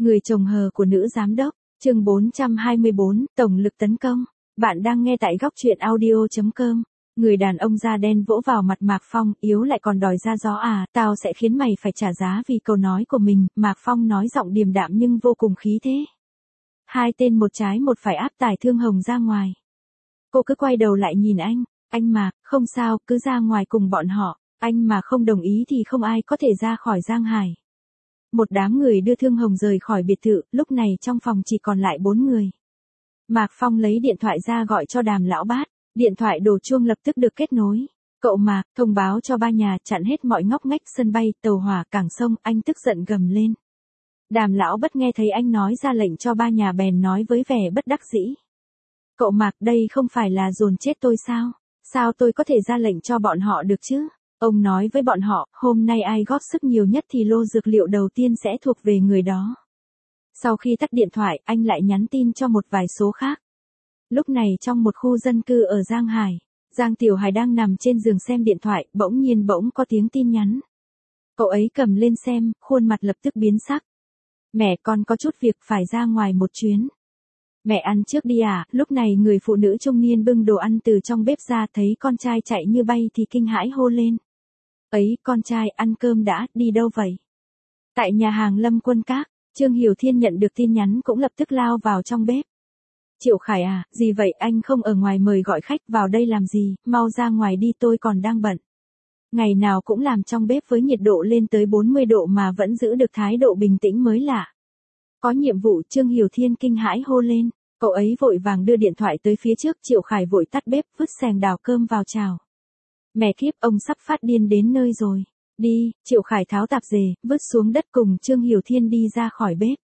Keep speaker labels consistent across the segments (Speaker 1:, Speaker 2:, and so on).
Speaker 1: Người chồng hờ của nữ giám đốc, chương 424, tổng lực tấn công. Bạn đang nghe tại góc truyện audio.com. Người đàn ông da đen vỗ vào mặt Mạc Phong, yếu lại còn đòi ra gió à, tao sẽ khiến mày phải trả giá vì câu nói của mình, Mạc Phong nói giọng điềm đạm nhưng vô cùng khí thế. Hai tên một trái một phải áp tải Thương Hồng ra ngoài. Cô cứ quay đầu lại nhìn anh Mạc, không sao, cứ ra ngoài cùng bọn họ, anh mà không đồng ý thì không ai có thể ra khỏi Giang Hải. Một đám người đưa Thương Hồng rời khỏi biệt thự, lúc này trong phòng chỉ còn lại 4 người. Mạc Phong lấy điện thoại ra gọi cho Đàm lão bát, điện thoại đổ chuông lập tức được kết nối. Cậu Mạc, thông báo cho ba nhà chặn hết mọi ngóc ngách sân bay, tàu hỏa, cảng sông, anh tức giận gầm lên. Đàm lão bất nghe thấy anh nói ra lệnh cho ba nhà bèn nói với vẻ bất đắc dĩ. Cậu Mạc, đây không phải là dồn chết tôi sao? Sao tôi có thể ra lệnh cho bọn họ được chứ? Ông nói với bọn họ, hôm nay ai góp sức nhiều nhất thì lô dược liệu đầu tiên sẽ thuộc về người đó. Sau khi tắt điện thoại, anh lại nhắn tin cho một vài số khác. Lúc này trong một khu dân cư ở Giang Hải, Giang Tiểu Hải đang nằm trên giường xem điện thoại, bỗng có tiếng tin nhắn. Cậu ấy cầm lên xem, khuôn mặt lập tức biến sắc. Mẹ, con có chút việc phải ra ngoài một chuyến. Mẹ ăn trước đi à? Lúc này người phụ nữ trung niên bưng đồ ăn từ trong bếp ra, thấy con trai chạy như bay thì kinh hãi hô lên. Ấy, con trai, ăn cơm đã, đi đâu vậy? Tại nhà hàng Lâm Quân Các, Trương Hiểu Thiên nhận được tin nhắn cũng lập tức lao vào trong bếp. Triệu Khải à, gì vậy, anh không ở ngoài mời gọi khách vào đây làm gì, mau ra ngoài đi, tôi còn đang bận. Ngày nào cũng làm trong bếp với nhiệt độ lên tới 40 độ mà vẫn giữ được thái độ bình tĩnh mới lạ. Có nhiệm vụ, Trương Hiểu Thiên kinh hãi hô lên, cậu ấy vội vàng đưa điện thoại tới phía trước, Triệu Khải vội tắt bếp, vứt xẻng đào cơm vào chảo. Mẹ kiếp, ông sắp phát điên đến nơi rồi. Đi, Triệu Khải tháo tạp dề, vứt xuống đất cùng Trương Hiểu Thiên đi ra khỏi bếp.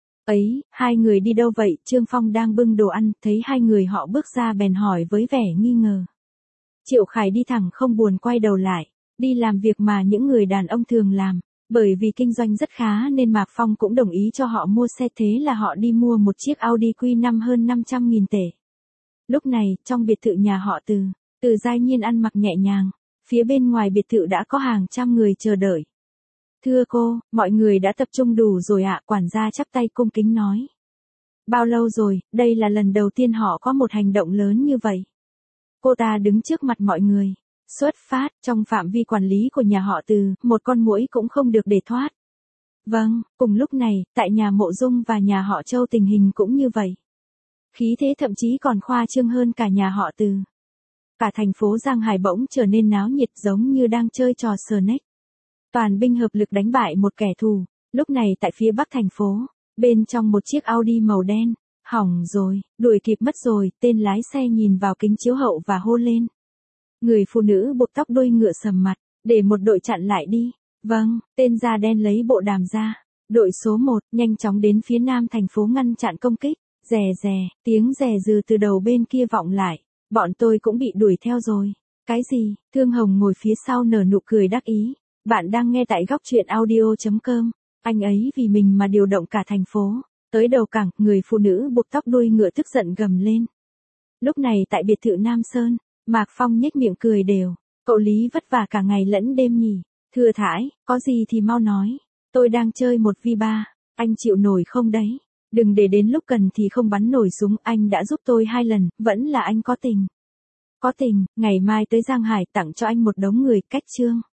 Speaker 1: Ấy, hai người đi đâu vậy? Trương Phong đang bưng đồ ăn, thấy hai người họ bước ra bèn hỏi với vẻ nghi ngờ. Triệu Khải đi thẳng không buồn quay đầu lại, đi làm việc mà những người đàn ông thường làm. Bởi vì kinh doanh rất khá nên Mạc Phong cũng đồng ý cho họ mua xe, thế là họ đi mua một chiếc Audi Q5 hơn 500.000 tệ. Lúc này, trong biệt thự nhà họ Từ Giai Nhiên ăn mặc nhẹ nhàng, phía bên ngoài biệt thự đã có hàng trăm người chờ đợi. Thưa cô, mọi người đã tập trung đủ rồi ạ, quản gia chắp tay cung kính nói. Bao lâu rồi, đây là lần đầu tiên họ có một hành động lớn như vậy. Cô ta đứng trước mặt mọi người. Xuất phát, trong phạm vi quản lý của nhà họ Từ, một con muỗi cũng không được để thoát. Vâng, cùng lúc này, tại nhà Mộ Dung và nhà họ Châu tình hình cũng như vậy. Khí thế thậm chí còn khoa trương hơn cả nhà họ Từ. Cả thành phố Giang Hải bỗng trở nên náo nhiệt giống như đang chơi trò Snake. Toàn binh hợp lực đánh bại một kẻ thù. Lúc này tại phía bắc thành phố, bên trong một chiếc Audi màu đen, hỏng rồi, đuổi kịp mất rồi, tên lái xe nhìn vào kính chiếu hậu và hô lên. Người phụ nữ buộc tóc đuôi ngựa sầm mặt, để một đội chặn lại đi. Vâng, tên da đen lấy bộ đàm ra. Đội số 1, nhanh chóng đến phía nam thành phố ngăn chặn công kích. Rè rè, tiếng rè rừ từ đầu bên kia vọng lại. Bọn tôi cũng bị đuổi theo rồi. Cái gì? Thương Hồng ngồi phía sau nở nụ cười đắc ý. Bạn đang nghe tại góc truyện audio.com. Anh ấy vì mình mà điều động cả thành phố. Tới đầu cảng, người phụ nữ buộc tóc đuôi ngựa tức giận gầm lên. Lúc này tại biệt thự Nam Sơn, Mạc Phong nhếch miệng cười đều. Cậu Lý vất vả cả ngày lẫn đêm nhỉ. Thưa Thải, có gì thì mau nói. Tôi đang chơi 1v3, anh chịu nổi không đấy? Đừng để đến lúc cần thì không bắn nổi súng, anh đã giúp tôi 2 lần, vẫn là anh có tình. Có tình, ngày mai tới Giang Hải tặng cho anh một đống người, cách chương.